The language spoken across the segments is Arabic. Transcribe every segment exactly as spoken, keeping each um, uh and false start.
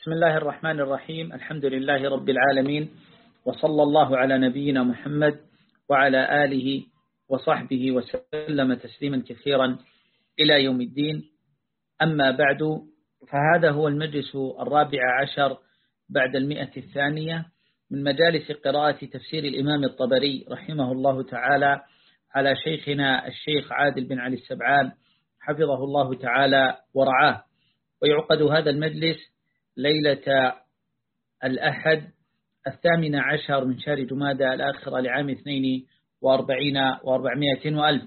بسم الله الرحمن الرحيم. الحمد لله رب العالمين، وصلى الله على نبينا محمد وعلى آله وصحبه وسلم تسليما كثيرا إلى يوم الدين. أما بعد، فهذا هو المجلس الرابع عشر بعد المئة الثانية من مجالس قراءة تفسير الإمام الطبري رحمه الله تعالى على شيخنا الشيخ عادل بن علي السبعان حفظه الله تعالى ورعاه. ويعقد هذا المجلس ليلة الأحد الثامن عشر من شهر جمادى الآخرة لعام اثنين وأربعين وأربعمائة وألف.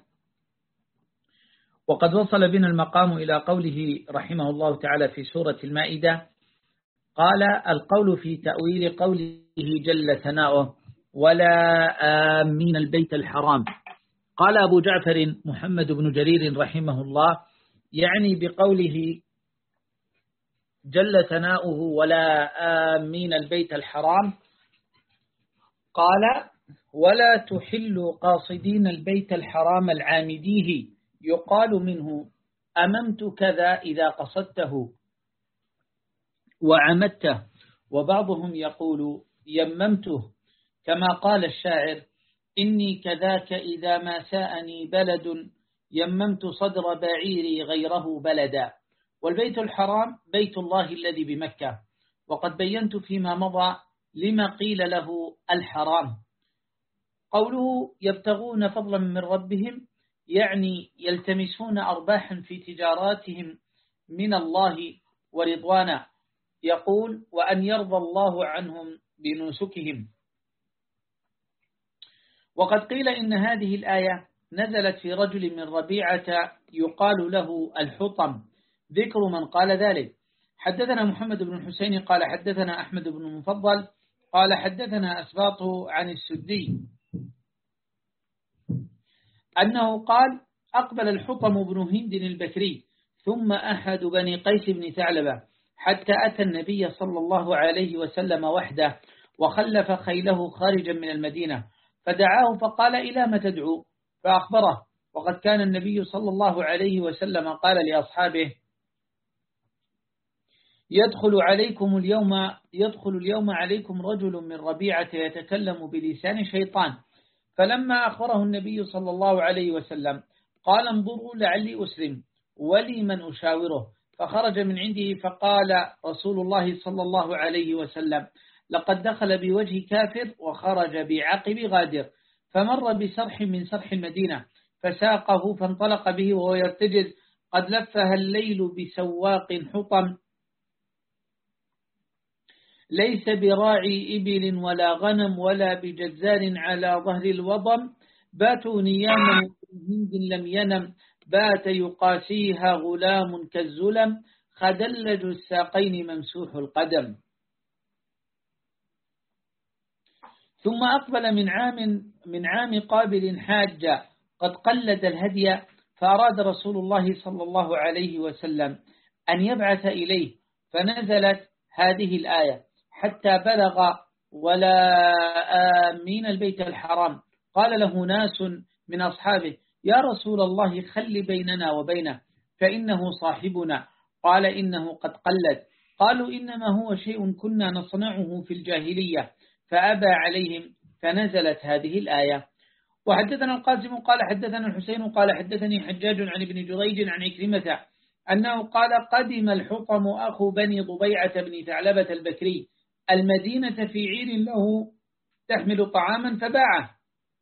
وقد وصل بنا المقام إلى قوله رحمه الله تعالى في سورة المائدة: قال القول في تأويل قوله جل ثناؤه ولا آمين البيت الحرام. قال أبو جعفر محمد بن جرير رحمه الله يعني بقوله جل ثناؤه ولا آمين البيت الحرام، قال ولا تحل قاصدين البيت الحرام العامديه، يقال منه أممت كذا إذا قصدته وعمدته، وبعضهم يقول يممته، كما قال الشاعر: إني كذاك إذا ما ساءني بلد يممت صدر بعيري غيره بلدا. والبيت الحرام بيت الله الذي بمكة، وقد بينت فيما مضى لما قيل له الحرام. قوله يبتغون فضلا من ربهم يعني يلتمسون أرباحا في تجاراتهم من الله ورضوانا، يقول وأن يرضى الله عنهم بنسكهم. وقد قيل إن هذه الآية نزلت في رجل من ربيعة يقال له الحطم، ذكر من قال ذلك. حدثنا محمد بن الحسين قال حدثنا أحمد بن المفضل قال حدثنا أسباطه عن السدي أنه قال أقبل الحطم بن هند البكري ثم أحد بني قيس بن ثعلبة حتى أتى النبي صلى الله عليه وسلم وحده، وخلف خيله خارجا من المدينة، فدعاه فقال إلى ما تدعو؟ فأخبره، وقد كان النبي صلى الله عليه وسلم قال لأصحابه: يدخل عليكم اليوم يدخل اليوم عليكم رجل من ربيعة يتكلم بلسان شيطان. فلما أخبره النبي صلى الله عليه وسلم قال: انظروا لعلي أسلم ولي من أشاوره. فخرج من عنده فقال رسول الله صلى الله عليه وسلم: لقد دخل بوجه كافر وخرج بعقب غادر. فمر بسرح من سرح المدينة فساقه فانطلق به وهو يرتجز: قد لفها الليل بسواق حطم، ليس براعي إبل ولا غنم ولا بجزار على ظهر الوضم، باتوا نياما هند لم ينم، بات يقاسيها غلام كالزلم، خدلج الساقين ممسوح القدم. ثم أقبل من عام من عام قابل حاجة قد قلد الهدي، فأراد رسول الله صلى الله عليه وسلم أن يبعث إليه، فنزلت هذه الآية حتى بلغ ولا آمين البيت الحرام. قال له ناس من أصحابه: يا رسول الله خل بيننا وبينه فإنه صاحبنا. قال: إنه قد قلد. قالوا: إنما هو شيء كنا نصنعه في الجاهلية، فأبى عليهم، فنزلت هذه الآية. وحدثنا القاسم قال حدثنا الحسين قال حدثني حجاج عن ابن جريج عن عكرمة أنه قال: قدم الحطم أخو بني ضبيعة بن ثعلبة البكري المدينة في عير له تحمل طعاما فباعه،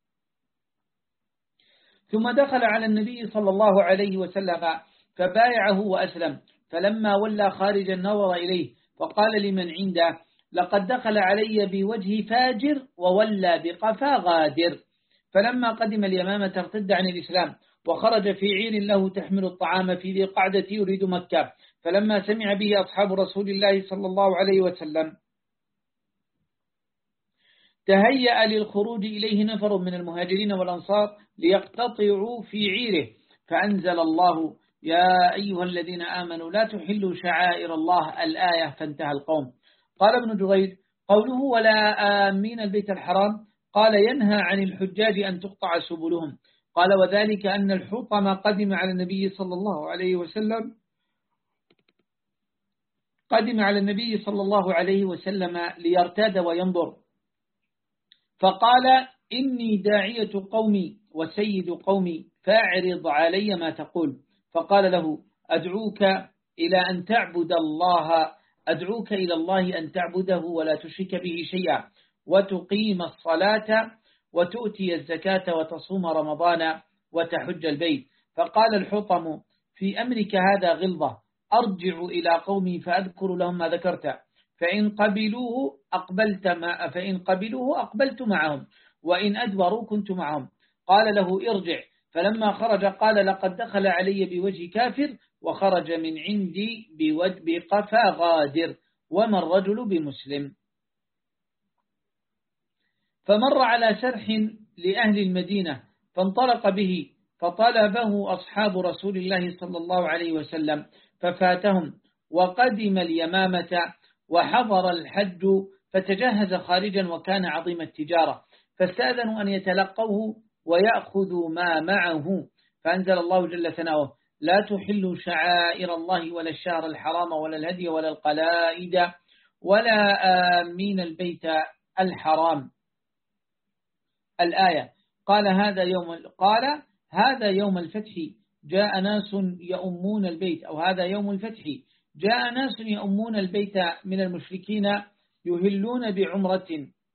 ثم دخل على النبي صلى الله عليه وسلم فبايعه وأسلم. فلما ولى خارجا نظر إليه فقال لمن عنده: لقد دخل علي بوجه فاجر وولى بقفا غادر. فلما قدم اليمامة ارتد عن الإسلام وخرج في عير له تحمل الطعام في ذي قعدة يريد مكة. فلما سمع به أصحاب رسول الله صلى الله عليه وسلم تهيأ للخروج إليه نفر من المهاجرين والأنصار ليقتطعوا في عيره، فأنزل الله: يا أيها الذين آمنوا لا تحلوا شعائر الله الآية، فانتهى القوم. قال ابن جريج: قوله ولا آمين البيت الحرام قال ينهى عن الحجاج أن تقطع سبلهم. قال: وذلك أن الحطم قدم على النبي صلى الله عليه وسلم قدم على النبي صلى الله عليه وسلم ليرتاد وينظر، فقال: إني داعية قومي وسيد قومي فاعرض علي ما تقول. فقال له: أدعوك إلى أن تعبد الله أدعوك إلى الله أن تعبده ولا تشرك به شيئا، وتقيم الصلاة وتؤتي الزكاة وتصوم رمضان وتحج البيت. فقال الحطم: في أمرك هذا غلظة، أرجع إلى قومي فأذكر لهم ما ذكرت، فإن قبلوه أقبلت ما فإن قبلوه أقبلت معهم، وإن أدبروا كنت معهم. قال له: ارجع. فلما خرج قال: لقد دخل علي بوجه كافر وخرج من عندي بقفا غادر، وما الرجل بمسلم. فمر على سرح لأهل المدينة فانطلق به، فطلبه أصحاب رسول الله صلى الله عليه وسلم ففاتهم، وقدم اليمامة وحضر الحج، فتجهز خارجا وكان عظيم التجارة، فاستأذنوا أن يتلقوه ويأخذوا ما معه، فأنزل الله جل ثناؤه: لا تحلوا شعائر الله ولا الشهر الحرام ولا الهدي ولا القلائد ولا آمين البيت الحرام. الآية. قال هذا يوم قال هذا يوم الفتح جاء ناس يؤمون البيت، أو هذا يوم الفتح جاء ناس يؤمون البيت من المشركين يهلون بعمرة،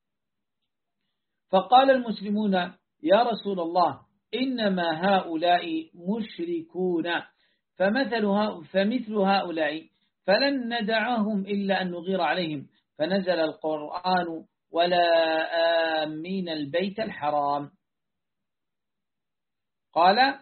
فقال المسلمون: يا رسول الله، إنما هؤلاء مشركون، فمثل فمثل هؤلاء فلن ندعهم إلا أن نغير عليهم، فنزل القرآن: ولا آمين البيت الحرام. قال: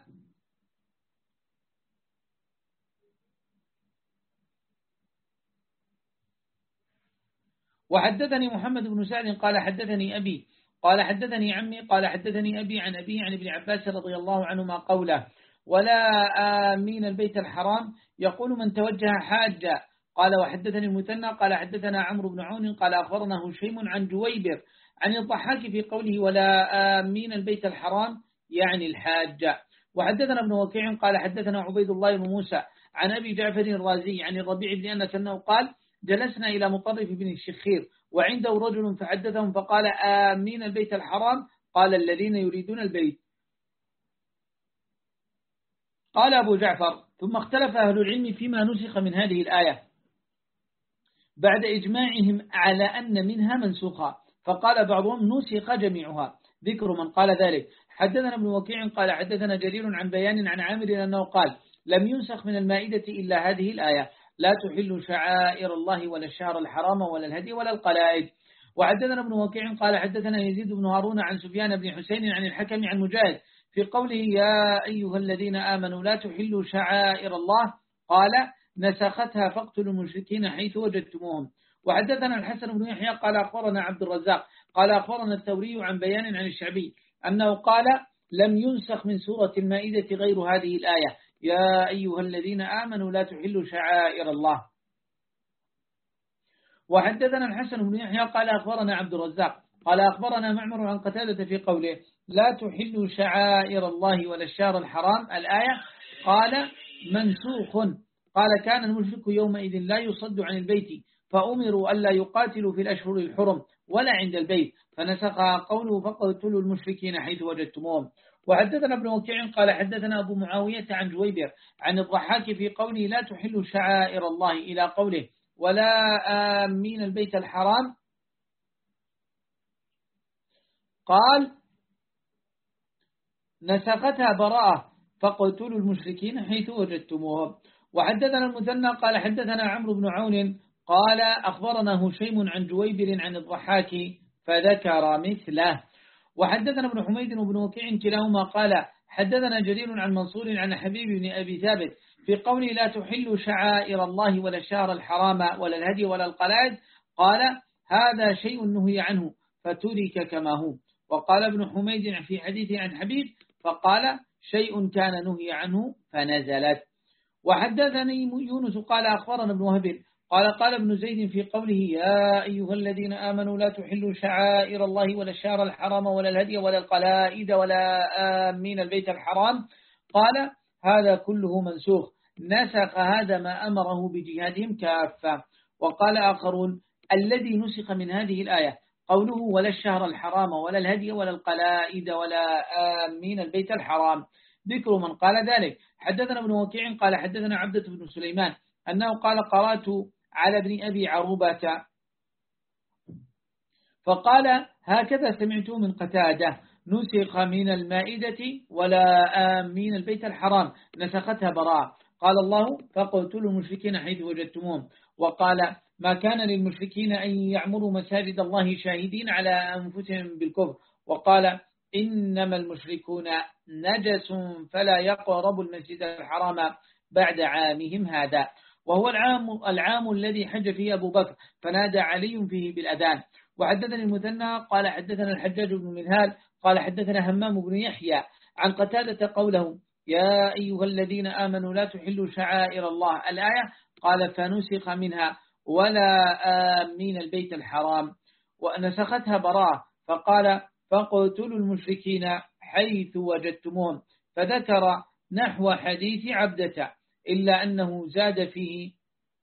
وحدثني محمد بن سعد قال حدثني أبي قال حدثني عمي قال حدثني أبي عن أبي عن ابن عباس رضي الله عنهما قوله: ولا آمين البيت الحرام يقول من توجه حاجا. قال: وحدثني المثنى قال حدثنا عمرو بن عون قال أخبرنا هشيم عن جويبر عن الضحاك في قوله: ولا آمين البيت الحرام يعني الحاجة. وحدثنا ابن وكيع قال حدثنا عبيد الله بن موسى عن أبي جعفر الرازي عن الربيع بن أنس أنه قال: جلسنا إلى مطرف بن الشخير وعنده رجل فحدثهم فقال: آمين البيت الحرام. قال: الذين يريدون البيت. قال أبو جعفر: ثم اختلف أهل العلم فيما نسخ من هذه الآية بعد إجماعهم على أن منها منسوخة، فقال بعضهم: نسخ جميعها. ذكر من قال ذلك: حدثنا ابن وكيع قال حدثنا جرير عن بيان عن عامر أنه قال: لم ينسخ من المائدة إلا هذه الآية: لا تحل شعائر الله ولا الشهر الحرام ولا الهدي ولا القلائد. وحدثنا ابن وكيع قال حدثنا يزيد بن هارون عن سفيان بن حسين عن الحكم عن مجاهد في قوله: يا أيها الذين آمنوا لا تحلوا شعائر الله، قال: نسختها فاقتلوا المشركين حيث وجدتموهم. وحدثنا الحسن بن يحيى قال أخبرنا عبد الرزاق قال أخبرنا الثوري عن بيان عن الشعبي أنه قال: لم ينسخ من سورة المائدة غير هذه الآية: يا أيها الذين آمنوا لا تحلوا شعائر الله. وحدثنا الحسن بن يحيى قال أخبرنا عبد الرزاق قال أخبرنا معمر عن قتادة في قوله: لا تحلوا شعائر الله ولا الشهر الحرام، الآية. قال: منسوخ. قال: كان المشرك يومئذ لا يصد عن البيت، فأمروا ألا يقاتلوا في الأشهر الحرم ولا عند البيت، فنسخها قوله: فقتلوا المشركين حيث وجدتموهم. وحدثنا ابن وكيع قال حدثنا أبو معاوية عن جويبر عن الضحاك في قوله: لا تحلوا شعائر الله إلى قوله: ولا آمين البيت الحرام، قال: نسختها براءة، فقتلوا المشركين حيث وجدتموهم. وحدثنا المثنى قال حدثنا عمرو بن عون قال أخبرنا هشيم عن جويبر عن الضحاك فذكر مثله. وحدثنا ابن حميد وابن وكيع كلاهما قال حدثنا جرير عن منصور عن حبيب بن أبي ثابت في قوله: لا تحلوا شعائر الله ولا الشهر الحرام ولا الهدي ولا القلائد، قال: هذا شيء نهي عنه فترك كما هو. وقال ابن حميد في حديثه عن حبيب فقال: شيء كان نهي عنه فنزلت. وحدثني يونس قال أخبرنا ابن وهب قال قال ابن زيد في قوله: يا أيها الذين آمنوا لا تحلوا شعائر الله ولا الشهر الحرام ولا الهدي ولا القلائد ولا آمين البيت الحرام، قال: هذا كله منسوخ، نسخ هذا ما أمره بجهادهم كافة. وقال آخرون الذي نسخ من هذه الآية قوله ولا الشهر الحرام ولا الهدي ولا القلائد ولا آمين البيت الحرام. ذكر من قال ذلك. حدثنا ابن وكيع قال حدثنا عبدة بن سليمان أنه قال قرأت على ابن أبي عروبة فقال هكذا سمعته من قتادة نسخ من المائدة ولا آمين البيت الحرام نسختها براء. قال الله فاقتلوا المشركين حيث وجدتموهم. وقال ما كان للمشركين أن يعمروا مساجد الله شاهدين على أنفسهم بالكفر. وقال إنما المشركون نجس فلا يقربوا المسجد الحرام بعد عامهم هذا. وهو العام, العام الذي حج فيه أبو بكر فنادى علي فيه بالأذان. وحدثني المثنى قال حدثنا الحجاج بن منهال قال حدثنا همام بن يحيى عن قتادة قوله يا أيها الذين آمنوا لا تحلوا شعائر الله الآية قال فنسخ منها ولا آمين البيت الحرام ونسختها براء. فقال فاقتلوا المشركين حيث وجدتموهم فذكر نحو حديث عبدة إلا أنه زاد فيه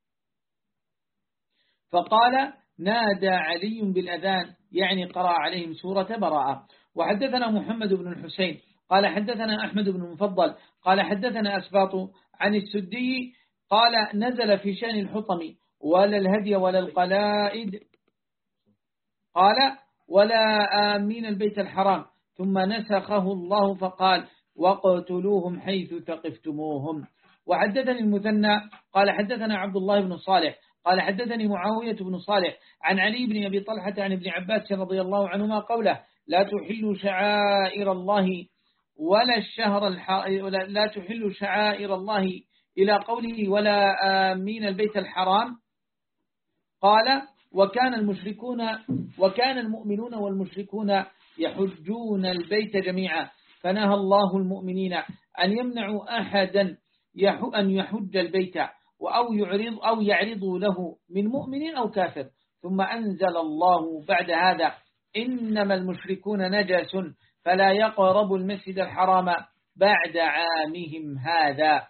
فقال نادى علي بالأذان يعني قرأ عليهم سورة براءة. وحدثنا محمد بن الحسين قال حدثنا أحمد بن المفضل قال حدثنا أسباط عن السدي قال نزل في شأن الحطم ولا الهدي ولا القلائد قال ولا آمين البيت الحرام ثم نسخه الله فقال وقتلوهم حيث ثقفتموهم. وحدثني المثنى قال حدثنا عبد الله بن صالح قال حدثني معاوية بن صالح عن علي بن أبي طلحة عن ابن عباس رضي الله عنهما قوله لا تحلوا شعائر الله ولا الشهر الح... لا تحلوا شعائر الله إلى قوله ولا آمين البيت الحرام. قال وكان المشركون وكان المؤمنون والمشركون يحجون البيت جميعا فنهى الله المؤمنين أن يمنعوا أحدا أن يحج البيت أو يعرض أو يعرضوا له من مؤمن أو كافر. ثم أنزل الله بعد هذا إنما المشركون نجس فلا يقربوا المسجد الحرام بعد عامهم هذا.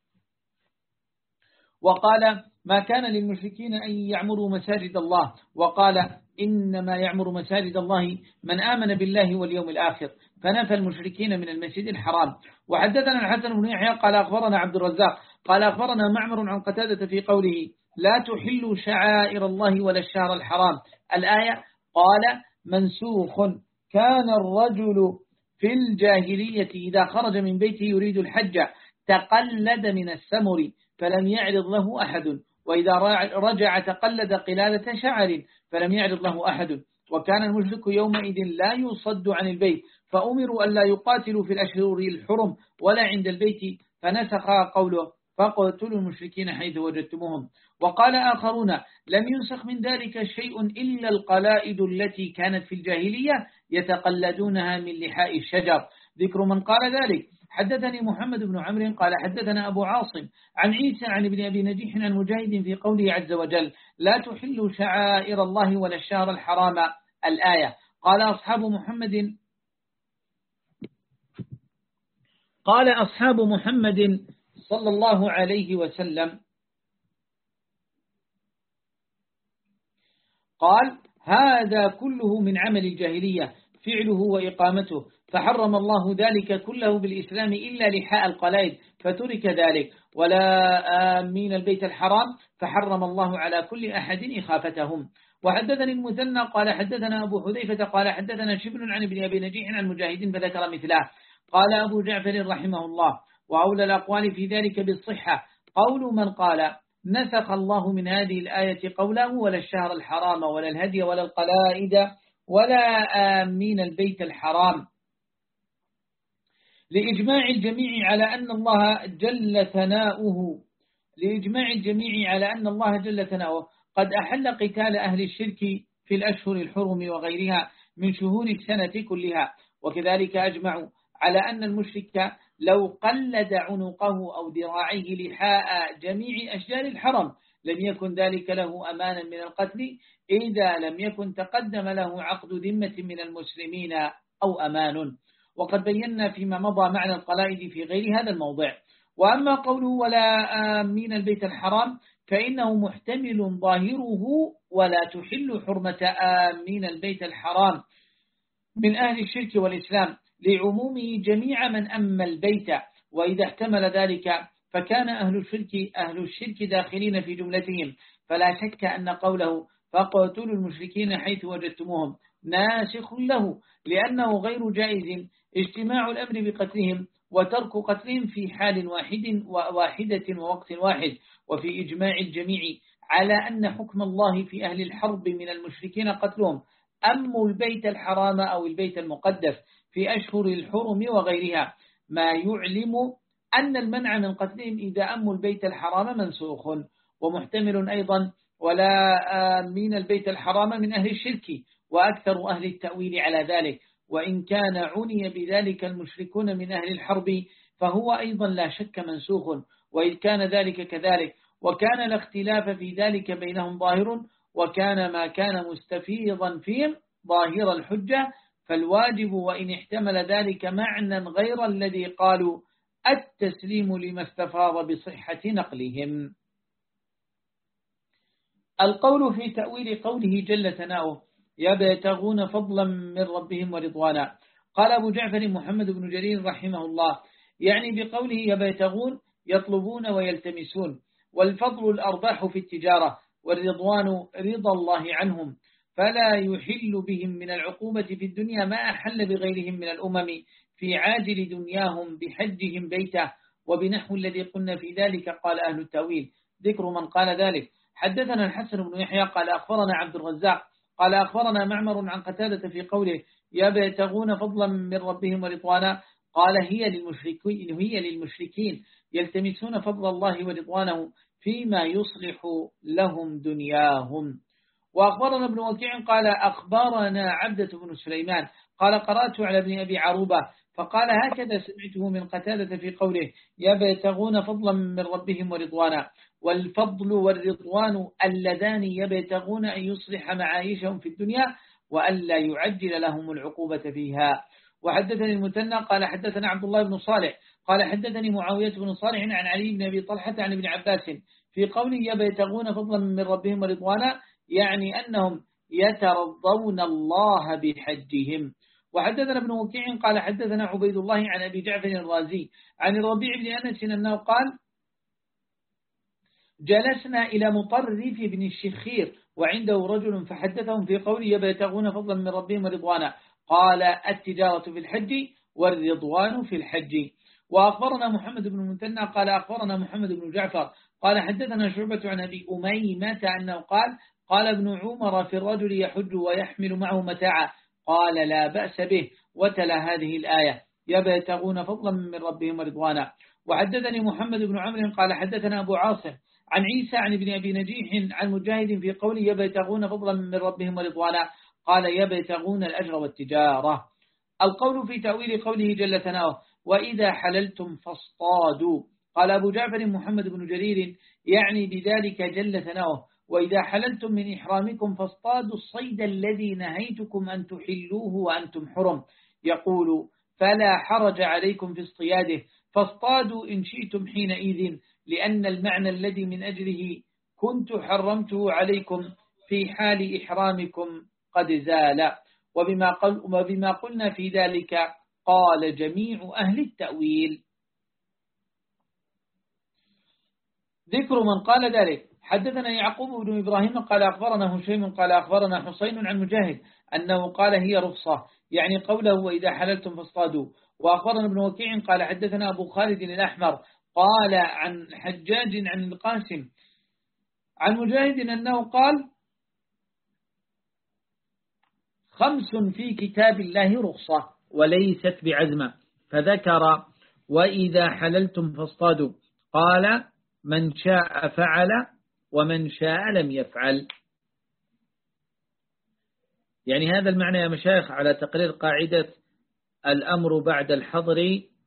وقال ما كان للمشركين أن يعمروا مساجد الله. وقال إنما يعمر مساجد الله من آمن بالله واليوم الآخر فنفى المشركين من المسجد الحرام. وحدثنا الحسن بن يحيى قال أخبرنا عبد الرزاق قال أخبرنا معمر عن قتادة في قوله لا تحلوا شعائر الله ولا الشهر الحرام الآية قال منسوخ كان الرجل في الجاهلية إذا خرج من بيته يريد الحج تقلد من السمر فلم يعرض له أحد وإذا رجع تقلد قلادة شعر فلم يعرض له أحد. وكان المشرك يومئذ لا يصد عن البيت فأمروا أن لا يقاتلوا في الأشهر الحرم ولا عند البيت فنسخ قوله فاقتلوا المشركين حيث وجدتموهم. وقال آخرون لم ينسخ من ذلك شيء إلا القلائد التي كانت في الجاهلية يتقلدونها من لحاء الشجر. ذكر من قال ذلك. حدثني محمد بن عمرو قال حدثنا أبو عاصم عن عيسى عن ابن أبي نجيح عن مجاهد في قوله عز وجل لا تحلوا شعائر الله ولا الشهر الحرام الآية قال أصحاب محمد قال أصحاب محمد صلى الله عليه وسلم قال هذا كله من عمل الجاهلية فعله وإقامته فحرم الله ذلك كله بالإسلام إلا لحاء القلائد فترك ذلك ولا آمين البيت الحرام فحرم الله على كل أحد إخافتهم. وحدثني المثنى قال حدثنا أبو حذيفة قال حدثنا شبل عن ابن أبي نجيح عن مجاهد فذكر مثله. قال أبو جعفر رحمه الله وأولى الأقوال في ذلك بالصحة قول من قال نسخ الله من هذه الآية قوله ولا الشهر الحرام ولا الهدي ولا القلائد ولا آمين البيت الحرام لإجماع الجميع على أن الله جل ثناؤه لإجماع الجميع على أن الله جل ثناؤه قد أحل قتال أهل الشرك في الأشهر الحرم وغيرها من شهور السنة كلها. وكذلك أجمعوا على أن المشرك لو قلد عنقه أو ذراعيه لحاء جميع أشجار الحرم لم يكن ذلك له أمانا من القتل إذا لم يكن تقدم له عقد ذمة من المسلمين أو أمان. وقد بينا فيما مضى معنى القلائد في غير هذا الموضع. وأما قوله ولا آمين البيت الحرام فإنه محتمل ظاهره ولا تحل حرمة آمين البيت الحرام من أهل الشرك والإسلام لعمومه جميع من أم البيت، وإذا احتمل ذلك فكان أهل الشرك أهل الشرك داخلين في جملتهم، فلا شك أن قوله فاقتلوا المشركين حيث وجدتموهم ناسخ له، لأنه غير جائز اجتماع الأمر بقتلهم وترك قتلهم في حال واحد وواحدة ووقت واحد، وفي إجماع الجميع على أن حكم الله في أهل الحرب من المشركين قتلهم أموا البيت الحرام أو البيت المقدس في أشهر الحرم وغيرها، ما يعلم أن المنع من قتلهم إذا أموا البيت الحرام منسوخ. ومحتمل أيضا ولا آمين البيت الحرام من أهل الشرك، وأكثر أهل التأويل على ذلك، وإن كان عني بذلك المشركون من أهل الحرب فهو أيضا لا شك منسوخ، وإذ كان ذلك كذلك وكان الاختلاف في ذلك بينهم ظاهر، وكان ما كان مستفيضا فيهم ظاهر الحجة، فالواجب وإن احتمل ذلك معنى غير الذي قالوا التسليم لما استفاض بصحة نقلهم. القول في تأويل قوله جل ثناؤه يبتغون فضلا من ربهم ورضوانا. قال أبو جعفر محمد بن جرير رحمه الله يعني بقوله يبتغون يطلبون ويلتمسون، والفضل الأرباح في التجارة، والرضوان رضا الله عنهم، فلا يحل بهم من العقوبة في الدنيا ما أحل بغيرهم من الأمم في عاجل دنياهم بحجهم بيته، وبنحو الذي قلنا في ذلك. قال أهل التأويل ذكر من قال ذلك. حدثنا الحسن بن يحيى قال أخبرنا عبد الرزاق قال أخبرنا معمر عن قتادة في قوله يبتغون فضلا من ربهم ورضوانا، قال هي للمشركين, هي للمشركين يلتمسون فضل الله ورضوانه فيما يصلح لهم دنياهم. وأخبرنا ابن وكيع قال أخبرنا عبدة بن سليمان قال قرأت على ابن أبي عروبة فقال هكذا سمعته من قتادة في قوله يبتغون فضلا من ربهم ورضوانا، والفضل والرضوان اللذان يبتغون أن يصلح معايشهم في الدنيا وألا يعجل لهم العقوبة فيها. وحدثني المثنى قال حدثنا عبد الله بن صالح قال حدثني معاوية بن صالح عن علي بن أبي طلحة عن ابن عباس في قوله يبتغون فضلا من ربهم ورضوانا، يعني أنهم يترضون الله بحجهم. وحدثنا ابن وكيع قال حدثنا عبيد الله عن أبي جعفر الرازي عن الربيع بن أنس أنه قال جلسنا إلى مطرف بن الشخير وعنده رجل فحدثهم في قوله يبتغون فضلا من ربهم ورضوانا، قال التجارة في الحج والرضوان في الحج. وأخبرنا محمد بن المثنى قال أخبرنا محمد بن جعفر قال حدثنا شعبة عن أبي أميمة أنه قال قال ابن عمر في الرجل يحج ويحمل معه متاعا، قال لا بأس به، وتلا هذه الآية يبتغون فضلا من ربهم ورضوانا. وحدثني محمد بن عمرو قال حدثنا أبو عاصم عن عيسى عن ابن أبي نجيح عن مجاهد في قوله يبتغون فضلا من ربهم ورضوانا، قال يبتغون الأجر والتجارة. القول في تأويل قوله جل ثناؤه وإذا حللتم فاصطادوا، قال أبو جعفر محمد بن جرير يعني بذلك جل ثناؤه وإذا حللتم من إحرامكم فاصطادوا الصيد الذي نهيتكم أن تحلوه وأنتم حرم، يقول فلا حرج عليكم في اصطياده، فاصطادوا إن شئتم حينئذ، لأن المعنى الذي من أجله كنت حرمته عليكم في حال إحرامكم قد زال. وبما, قل وبما قلنا في ذلك قال جميع أهل التأويل. ذكر من قال ذلك. حدثنا يعقوب بن إبراهيم قال أخبرنا هشيم قال أخبرنا حسين عن مجاهد أنه قال هي رخصة، يعني قوله وإذا حللتم فاصطادوا. وأخبرنا ابن وكيع قال حدثنا أبو خالد الأحمر قال عن حجاج عن القاسم عن مجاهد أنه قال خمس في كتاب الله رخصة وليست بعزمة، فذكر وإذا حللتم فاصطادوا، قال من شاء فعل ومن شاء لم يفعل. يعني هذا المعنى يا مشايخ على تقرير قاعدة الأمر بعد الحظر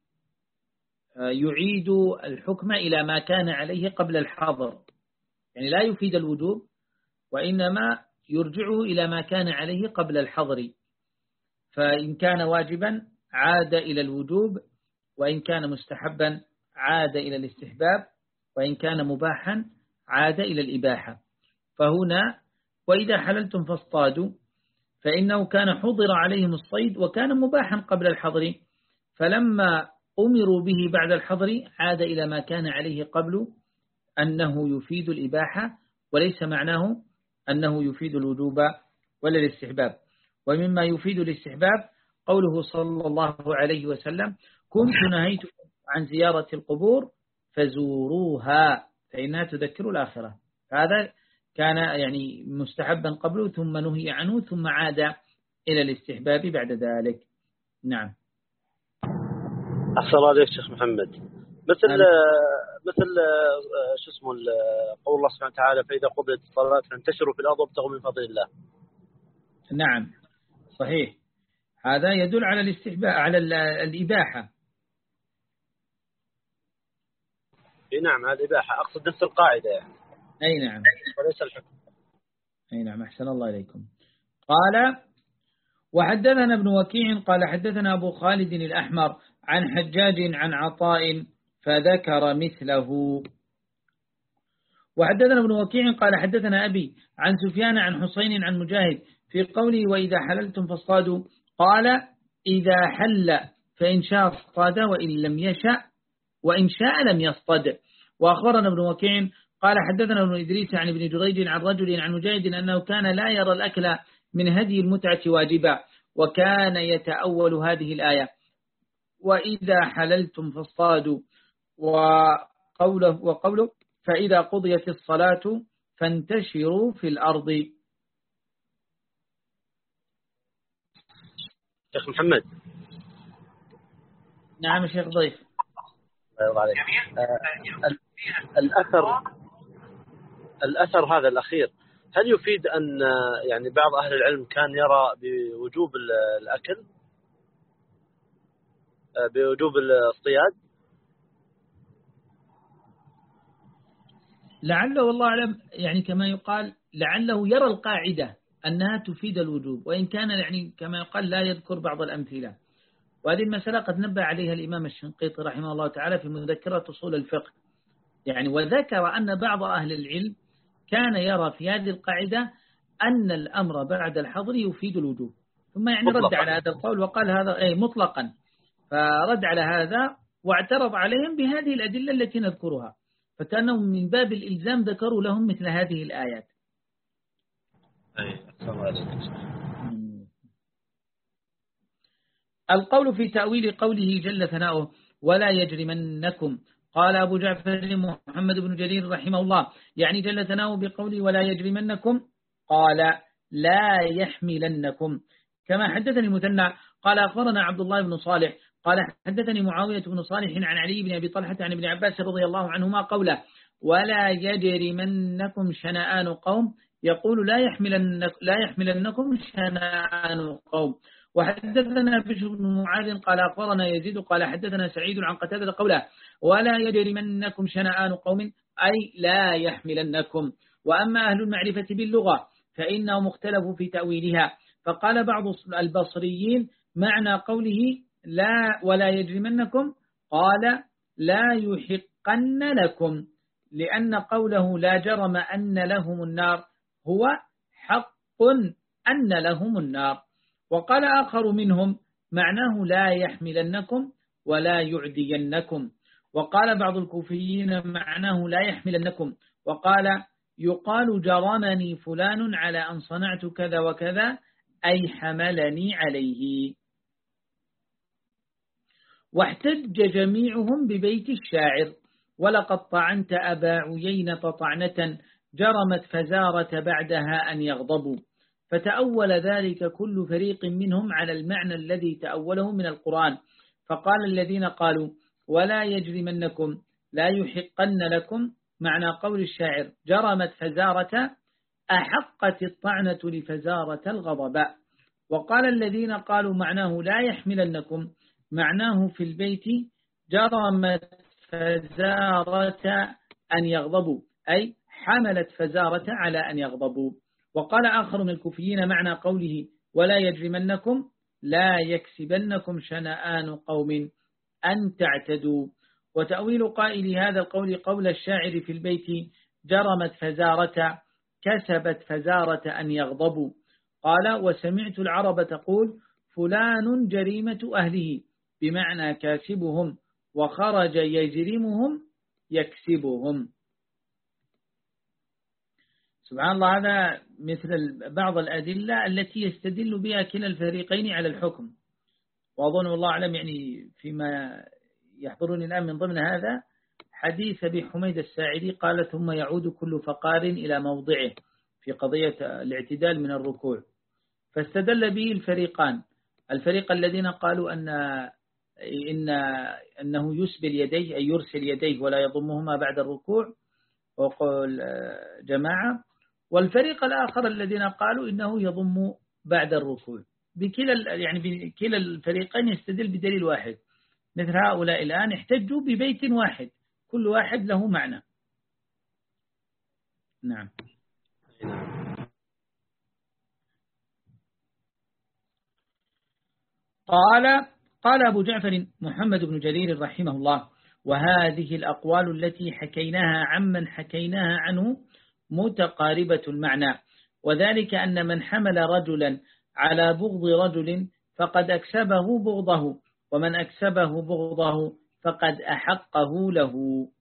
يعيد الحكم إلى ما كان عليه قبل الحظر، يعني لا يفيد الوجوب وإنما يرجعه إلى ما كان عليه قبل الحظر، فإن كان واجبا عاد إلى الوجوب، وإن كان مستحبا عاد إلى الاستحباب، وإن كان مباحا عاد إلى الإباحة. فهنا وإذا حللتم فاصطادوا فإنه كان حضر عليهم الصيد وكان مباحا قبل الحظر، فلما أمروا به بعد الحظر عاد إلى ما كان عليه قبل، أنه يفيد الإباحة وليس معناه أنه يفيد الوجوب ولا الاستحباب. ومما يفيد الاستحباب قوله صلى الله عليه وسلم: كنت نهيتكم عن زيارة القبور فزوروها فإنها تذكر الآخرة. هذا كان يعني مستحبا قبله ثم نهي عنه ثم عاد إلى الاستحباب بعد ذلك. نعم. أحسن الله عليك شيخ محمد. مثل نعم. مثل شو اسمه قول الله سبحانه وتعالى: فإذا قضيت الصلاة فانتشروا في الأرض وابتغوا من فضل الله. نعم صحيح، هذا يدل على الاستحباب على الإباحة. اي نعم، هذه الإباحة، أقصد نفس القاعدة يعني. أي نعم وليس الحكم. أي نعم أحسن الله إليكم. قال: وحدثنا ابن وكيع قال حدثنا أبو خالد الأحمر عن حجاج عن عطاء فذكر مثله. وحدثنا ابن وكيع قال حدثنا أبي عن سفيان عن حسين عن مجاهد في قوله: وإذا حللتم فاصطادوا، قال: إذا حل فإن شاء اصطاد وإن لم يشأ وإن شاء لم يصطد. وأخبرنا ابن وكيع قال حدثنا ابن إدريس عن ابن جريج عن رجل عن مجاهد أنه كان لا يرى الأكل من هدي المتعة واجبا، وكان يتأول هذه الآية: وإذا حللتم فاصطادوا، وقوله, وقوله فإذا قضيت الصلاة فانتشروا في الأرض. شيخ محمد. نعم شيخ ضيف. الله عليك. آه الأثر الأثر هذا الأخير هل يفيد أن يعني بعض أهل العلم كان يرى بوجوب الأكل بوجوب الاصطياد؟ لعله والله أعلم، يعني كما يقال لعله يرى القاعدة أنها تفيد الوجوب، وإن كان يعني كما يقال لا يذكر بعض الأمثلة. وهذه المسألة قد نبه عليها الإمام الشنقيطي رحمه الله تعالى في مذكرة أصول الفقه، يعني وذكر أن بعض أهل العلم كان يرى في هذه القاعدة أن الأمر بعد الحظر يفيد الوجوب، ثم يعني مطلقاً. رد على هذا القول وقال هذا أي مطلقا، فرد على هذا واعترض عليهم بهذه الأدلة التي نذكرها، فكانوا من باب الإلزام ذكروا لهم مثل هذه الآيات. أي القول في تأويل قوله جل ثناؤه: ولا يجرمنكم. قال أبو جعفر محمد بن جرير رحمه الله: يعني جل ثناؤه بقوله ولا يجرمنكم، قال لا يحملنكم. كما حدثني المثنى قال أخبرنا عبد الله بن صالح قال حدثني معاوية بن صالح عن علي بن أبي طلحة عن ابن عباس رضي الله عنهما قوله: ولا يجرمنكم شنآن قوم، يقول لا يحملنك لا يحملنكم شنآن قوم. وحدثنا بشر بن معاذ قال أخبرنا يزيد قال حدثنا سعيد عن قتادة قوله: ولا يجرمنكم شنآن قوم أي لا يحملنكم. وأما أهل المعرفة باللغة فإنهم اختلفوا في تأويلها، فقال بعض البصريين معنى قوله لا ولا يجرمنكم قال لا يحقن لكم، لأن قوله لا جرم أن لهم النار هو حق أن لهم النار. وقال آخر منهم معناه لا يحملنكم ولا يعدينكم. وقال بعض الكوفيين معناه لا يحملنكم، وقال يقال جرمني فلان على أن صنعت كذا وكذا أي حملني عليه. واحتج جميعهم ببيت الشاعر: ولقد طعنت أبا عيينة طعنة جرمت فزارة بعدها أن يغضبوا. فتأول ذلك كل فريق منهم على المعنى الذي تأوله من القرآن، فقال الذين قالوا ولا يجرمنكم لا يحقن لكم معنى قول الشاعر جرمت فزارة أحقت الطعنة لفزارة الغضب. وقال الذين قالوا معناه لا يحملنكم معناه في البيت جرمت فزارة أن يغضبوا أي حملت فزارة على أن يغضبوا. وقال آخر من الكوفيين معنى قوله ولا يجرمنكم لا يكسبنكم شنآن قوم أن تعتدوا. وتأويل قائل هذا القول قول الشاعر في البيت جرمت فزارة كسبت فزارة أن يغضبوا. قال وسمعت العرب تقول فلان جريمة أهله بمعنى كاسبهم، وخرج يجرمهم يكسبهم. سبحان الله، هذا مثل بعض الأدلة التي يستدل بها كلا الفريقين على الحكم. وأظن والله أعلم يعني فيما يحضرني الآن من ضمن هذا حديث أبي حميد الساعدي قال ثم يعود كل فقار إلى موضعه في قضية الاعتدال من الركوع، فاستدل به الفريقان. الفريق الذين قالوا أن إن أنه يسبل يديه أي يرسل يديه ولا يضمهما بعد الركوع وقال جماعة، والفريق الآخر الذين قالوا إنه يضم بعد الركوع. بكلا يعني بكلا الفريقين يستدل بدليل واحد. مثل هؤلاء الآن احتجوا ببيت واحد كل واحد له معنى. نعم. قال قال أبو جعفر محمد بن جرير رحمه الله وهذه الأقوال التي حكيناها عمن حكيناها عنه متقاربة المعنى، وذلك أن من حمل رجلا على بغض رجل فقد أكسبه بغضه، ومن أكسبه بغضه فقد أحقه له.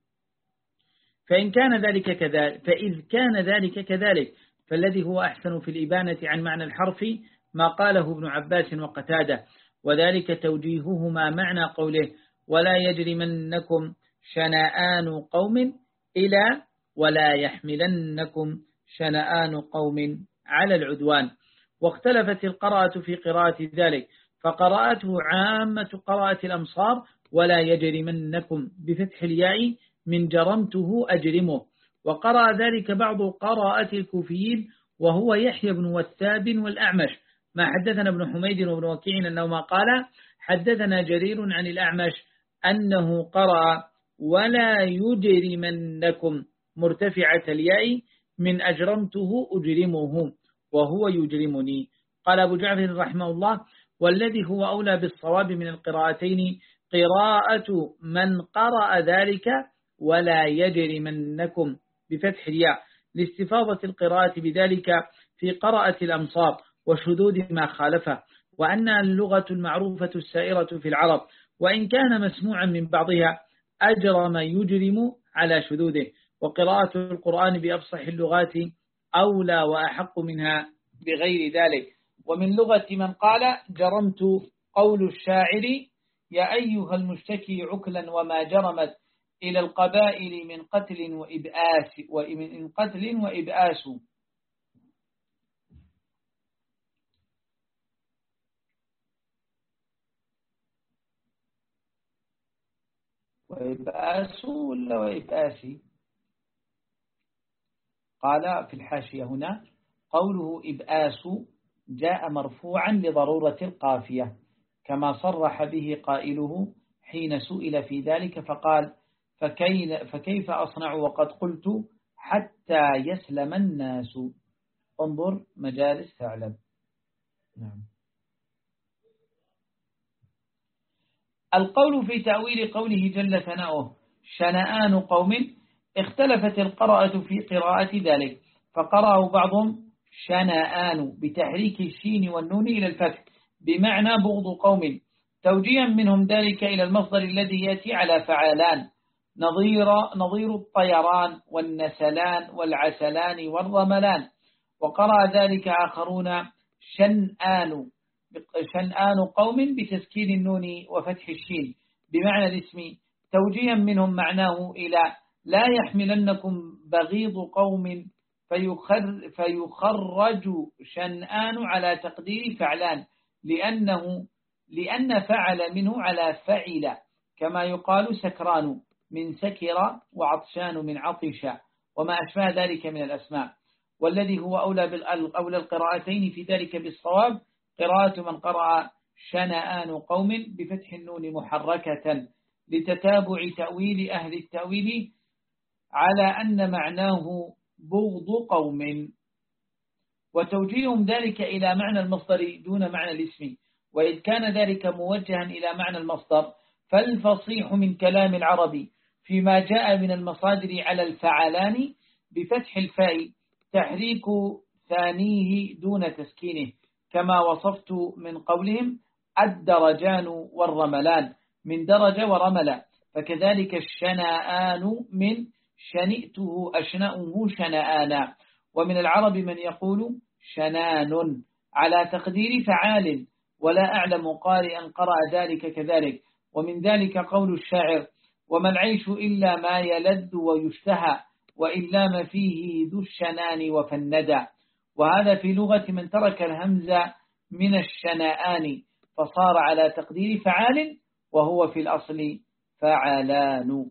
فإن كان ذلك كذلك فإذ كان ذلك كذلك فالذي هو أحسن في الإبانة عن معنى الحرف ما قاله ابن عباس وقتادة، وذلك توجيههما معنى قوله ولا يجرمنكم شنآن قوم إلى ولا يحملنكم شنآن قوم على العدوان. واختلفت القراءة في قراءة ذلك، فقراءته عامة قراءة الأمصار ولا يجرمنكم بفتح الياء من جرمته أجرمه، وقرأ ذلك بعض قراءة الكوفيين وهو يحيى بن وثاب والأعمش، ما حدثنا ابن حميد وابن وكيع أنه ما قال حدثنا جرير عن الأعمش أنه قرأ ولا يجرمنكم مرتفعة الياء من أجرمته أجرمه وهو يجرمني. قال أبو جعفر رحمه الله والذي هو أولى بالصواب من القراءتين قراءة من قرأ ذلك ولا يجرمنكم بفتح الياء لاستفاضة القراءة بذلك في قراءة الأمصار وشذوذ ما خالفه، وأن اللغة المعروفة السائرة في العرب وإن كان مسموعا من بعضها أجرم يجرم على شذوذه، وقراءة القرآن بأفصح اللغات أولى وأحق منها بغير ذلك. ومن لغة من قال جرمت قول الشاعر يا أيها المشتكي عكلا وما جرمت إلى القبائل من قتل وإبآس ومن قتل وإبآس. وإبآس ولا وإبآسي؟ قال في الحاشية هنا قوله إبآس جاء مرفوعا لضرورة القافية كما صرح به قائله حين سئل في ذلك فقال فكيف أصنع وقد قلت حتى يسلم الناس. انظر مجالس ثعلب. نعم. القول في تأويل قوله جل ثناؤه شنآن قوم اختلفت القراءة في قراءة ذلك، فقرأوا بعضهم شنآن بتحريك الشين والنون إلى الفتح بمعنى بغض قوم، توجيها منهم ذلك إلى المصدر الذي يأتي على فعالان نظير, نظير الطيران والنسلان والعسلان والرملان. وقرأ ذلك آخرون شنآن شنآن قوم بتسكين النون وفتح الشين بمعنى الاسم، توجيها منهم معناه إلى لا يحملنكم بغيض قوم فيخر فيخرج شنآن على تقدير فعلان لأنه لأن فعل منه على فعل، كما يقال سكران من سكر وعطشان من عطش وما أشبه ذلك من الأسماء. والذي هو أولى بالأولى القراءتين في ذلك بالصواب قراءة من قرأ شنآن قوم بفتح النون محركة لتتابع تأويل أهل التأويل على أن معناه بغض قوم، وتوجيههم ذلك إلى معنى المصدر دون معنى الاسم. وإذ كان ذلك موجها إلى معنى المصدر فالفصيح من كلام العرب فيما جاء من المصادر على الفعلان بفتح الفاء تحريك ثانيه دون تسكينه كما وصفت من قولهم الدرجان والرملان من درجة ورمل، فكذلك الشنآن من شنئته أشنأه شنآنا. ومن العرب من يقول شنان على تقدير فعال، ولا أعلم قارئا قرأ ذلك كذلك. ومن ذلك قول الشاعر وما العيش إلا ما يلذ ويشتهى وإن لام فيه ذو الشنان وفندى. وهذا في لغة من ترك الهمزة من الشنآن فصار على تقدير فعال وهو في الأصل فعلان.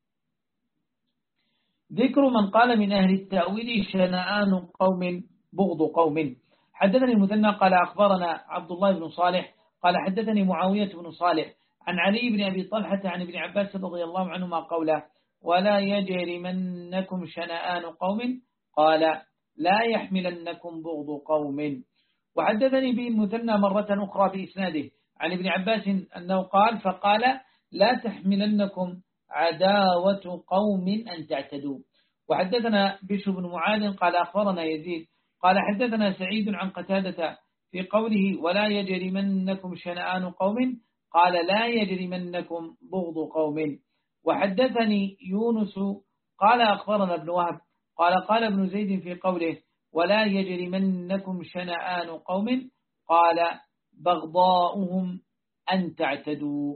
ذكر من قال من أهل التأويل شنآن قوم بغض قوم. حدثني المثنى قال أخبرنا عبد الله بن صالح قال حدثني معاوية بن صالح عن علي بن أبي طلحة عن ابن عباس رضي الله عنهما قوله ولا يجرمنكم شنآن قوم قال لا يحملنكم بغض قوم. وحدثني به المثنى مرة أخرى في إسناده عن ابن عباس أنه قال فقال لا تحملنكم عداوة قوم أن تعتدوا. وحدثنا بشر بن معاذ قال أخبرنا يزيد قال حدثنا سعيد عن قتادة في قوله ولا يجرمنكم شنآن قوم قال لا يجرمنكم بغض قوم. وحدثني يونس قال أخبرنا ابن وهب قال قال ابن زيد في قوله ولا يجرمنكم شنآن قوم قال بغضاؤهم أن تعتدوا.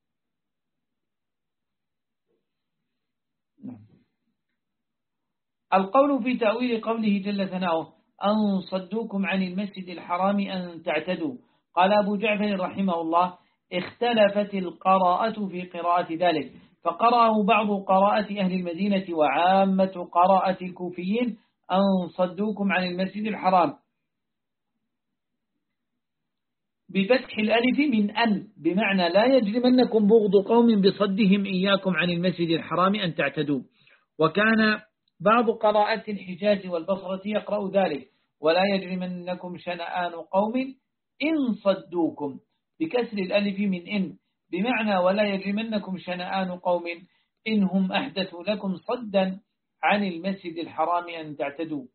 القول في تأويل قوله جل ثناؤه أن صدوكم عن المسجد الحرام أن تعتدوا. قال أبو جعفر رحمه الله اختلفت القراءة في قراءة ذلك، فقرأه بعض قراءة أهل المدينة وعامة قراءة الكوفيين أن صدوكم عن المسجد الحرام بفتح الألف من أن بمعنى لا يجرمنكم بغض قوم بصدهم إياكم عن المسجد الحرام أن تعتدوا. وكان بعض قراءة الحجاز والبصرة يقرأ ذلك ولا يجرمنكم شنآن قوم إن صدوكم بكسر الألف من إن بمعنى ولا يجرمنكم شنآن قوم إنهم أحدثوا لكم صدا عن المسجد الحرام أن تعتدوا.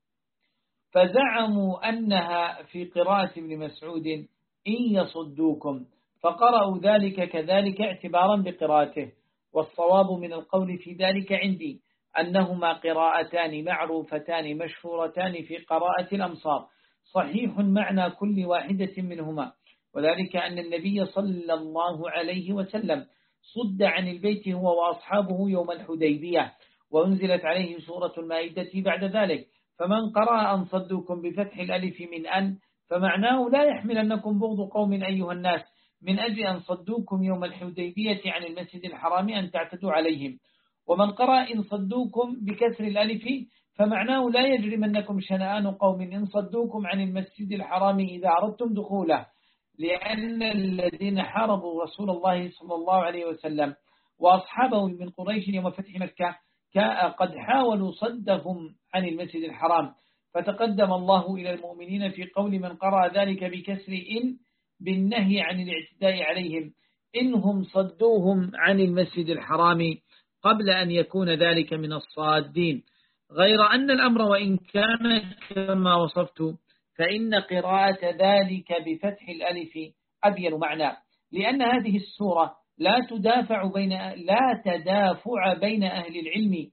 فزعموا أنها في قراءة ابن مسعود إن يصدوكم فقرأوا ذلك كذلك اعتبارا بقراءته. والصواب من القول في ذلك عندي أنهما قراءتان معروفتان مشهورتان في قراءة الأمصار صحيح معنى كل واحدة منهما، وذلك أن النبي صلى الله عليه وسلم صد عن البيت هو وأصحابه يوم الحديبية وأنزلت عليه سورة المائدة بعد ذلك. فمن قرأ أن صدوكم بفتح الألف من أن فمعناه لا يحملنكم بغض قوم أيها الناس من أجل أن صدوكم يوم الحديبية عن المسجد الحرام أن تعتدوا عليهم. ومن قرأ إن صدوكم بكسر الألف فمعناه لا يجرمنكم شنآن قوم إن صدوكم عن المسجد الحرام إذا أردتم دخوله، لأن الذين حاربوا رسول الله صلى الله عليه وسلم وأصحابه من قريش يوم فتح مكة قد حاولوا صدهم عن المسجد الحرام، فتقدم الله إلى المؤمنين في قول من قرأ ذلك بكسر إن بالنهي عن الاعتداء عليهم إنهم صدوهم عن المسجد الحرام قبل أن يكون ذلك من الصادين. غير أن الأمر وإن كان كما وصفت فإن قراءة ذلك بفتح الألف أبين معنى، لأن هذه السورة لا تدافع بين لا تدافع بين أهل العلم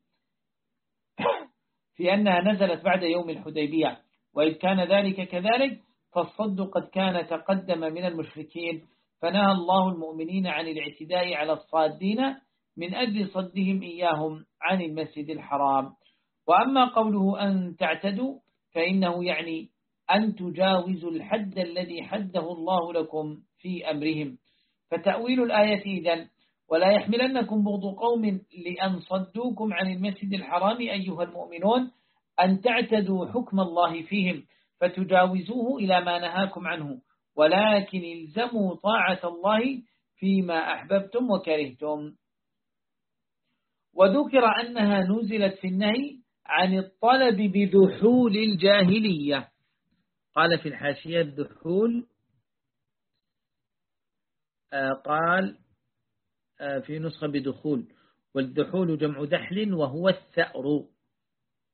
في أنها نزلت بعد يوم الحديبية، وإذ كان ذلك كذلك فالصد قد كان تقدم من المشركين فنهى الله المؤمنين عن الاعتداء على الصادين من أجل صدهم إياهم عن المسجد الحرام. وأما قوله أن تعتدوا فإنه يعني أن تجاوزوا الحد الذي حده الله لكم في أمرهم. فتأويل الآية إذن ولا يحملنكم بغض قوم لأن صدوكم عن المسجد الحرام أيها المؤمنون أن تعتدوا حكم الله فيهم فتجاوزوه إلى ما نهاكم عنه، ولكن الزموا طاعة الله فيما أحببتم وكرهتم. وذكر أنها نزلت في النهي عن الطلب بدخول الجاهلية. قال في الحاشية الدخول قال في نسخة بدخول، والدخول جمع دحل وهو الثأر.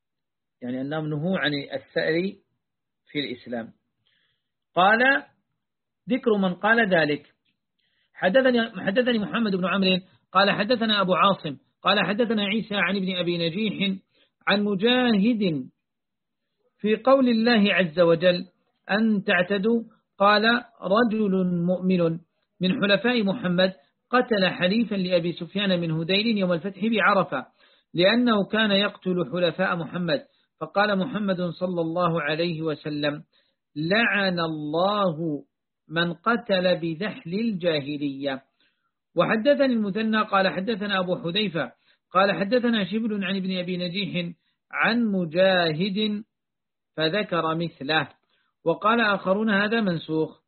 يعني أنهم نهوا عن السأر في الإسلام. قال ذكر من قال ذلك. حدثني حدثني محمد بن عمرو قال حدثنا أبو عاصم قال حدثنا عيسى عن ابن أبي نجيح عن مجاهد في قول الله عز وجل أن تعتدوا قال رجل مؤمن من حلفاء محمد قتل حليفا لأبي سفيان من هذيل يوم الفتح بعرفة لأنه كان يقتل حلفاء محمد، فقال محمد صلى الله عليه وسلم لعن الله من قتل بذحل الجاهلية. وحدثني المثنى قال حدثنا أبو حذيفة قال حدثنا شبل عن ابن أبي نجيح عن مجاهد فذكر مثله. وقال آخرون هذا منسوخ.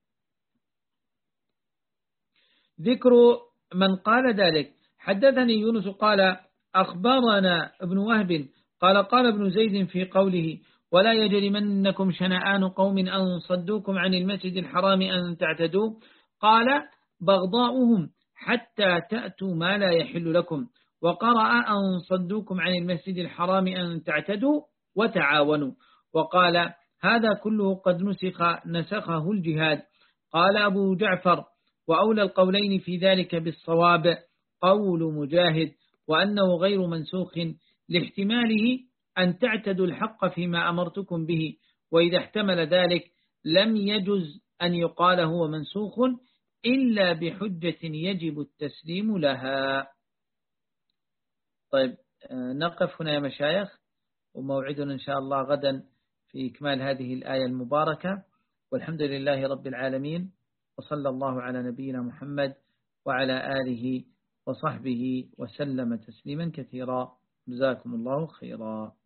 ذكر من قال ذلك. حدثني يونس قال أخبرنا ابن وهب قال قال ابن زيد في قوله ولا يجرمنكم شنآن قوم أن صدوكم عن المسجد الحرام أن تعتدوا قال بغضاؤهم حتى تأتوا ما لا يحل لكم، وقرأ أن صدوكم عن المسجد الحرام أن تعتدوا وتعاونوا، وقال هذا كله قد نسخ نسخه الجهاد. قال أبو جعفر وأولى القولين في ذلك بالصواب قول مجاهد وأنه غير منسوخ لاحتماله أن تعتدوا الحق فيما أمرتكم به، وإذا احتمل ذلك لم يجز أن يقال هو منسوخ إلا بحجة يجب التسليم لها. طيب نقف هنا يا مشايخ، وموعدنا إن شاء الله غدا في إكمال هذه الآية المباركة، والحمد لله رب العالمين، وصلى الله على نبينا محمد وعلى آله وصحبه وسلم تسليما كثيرا. جزاكم الله خيرا.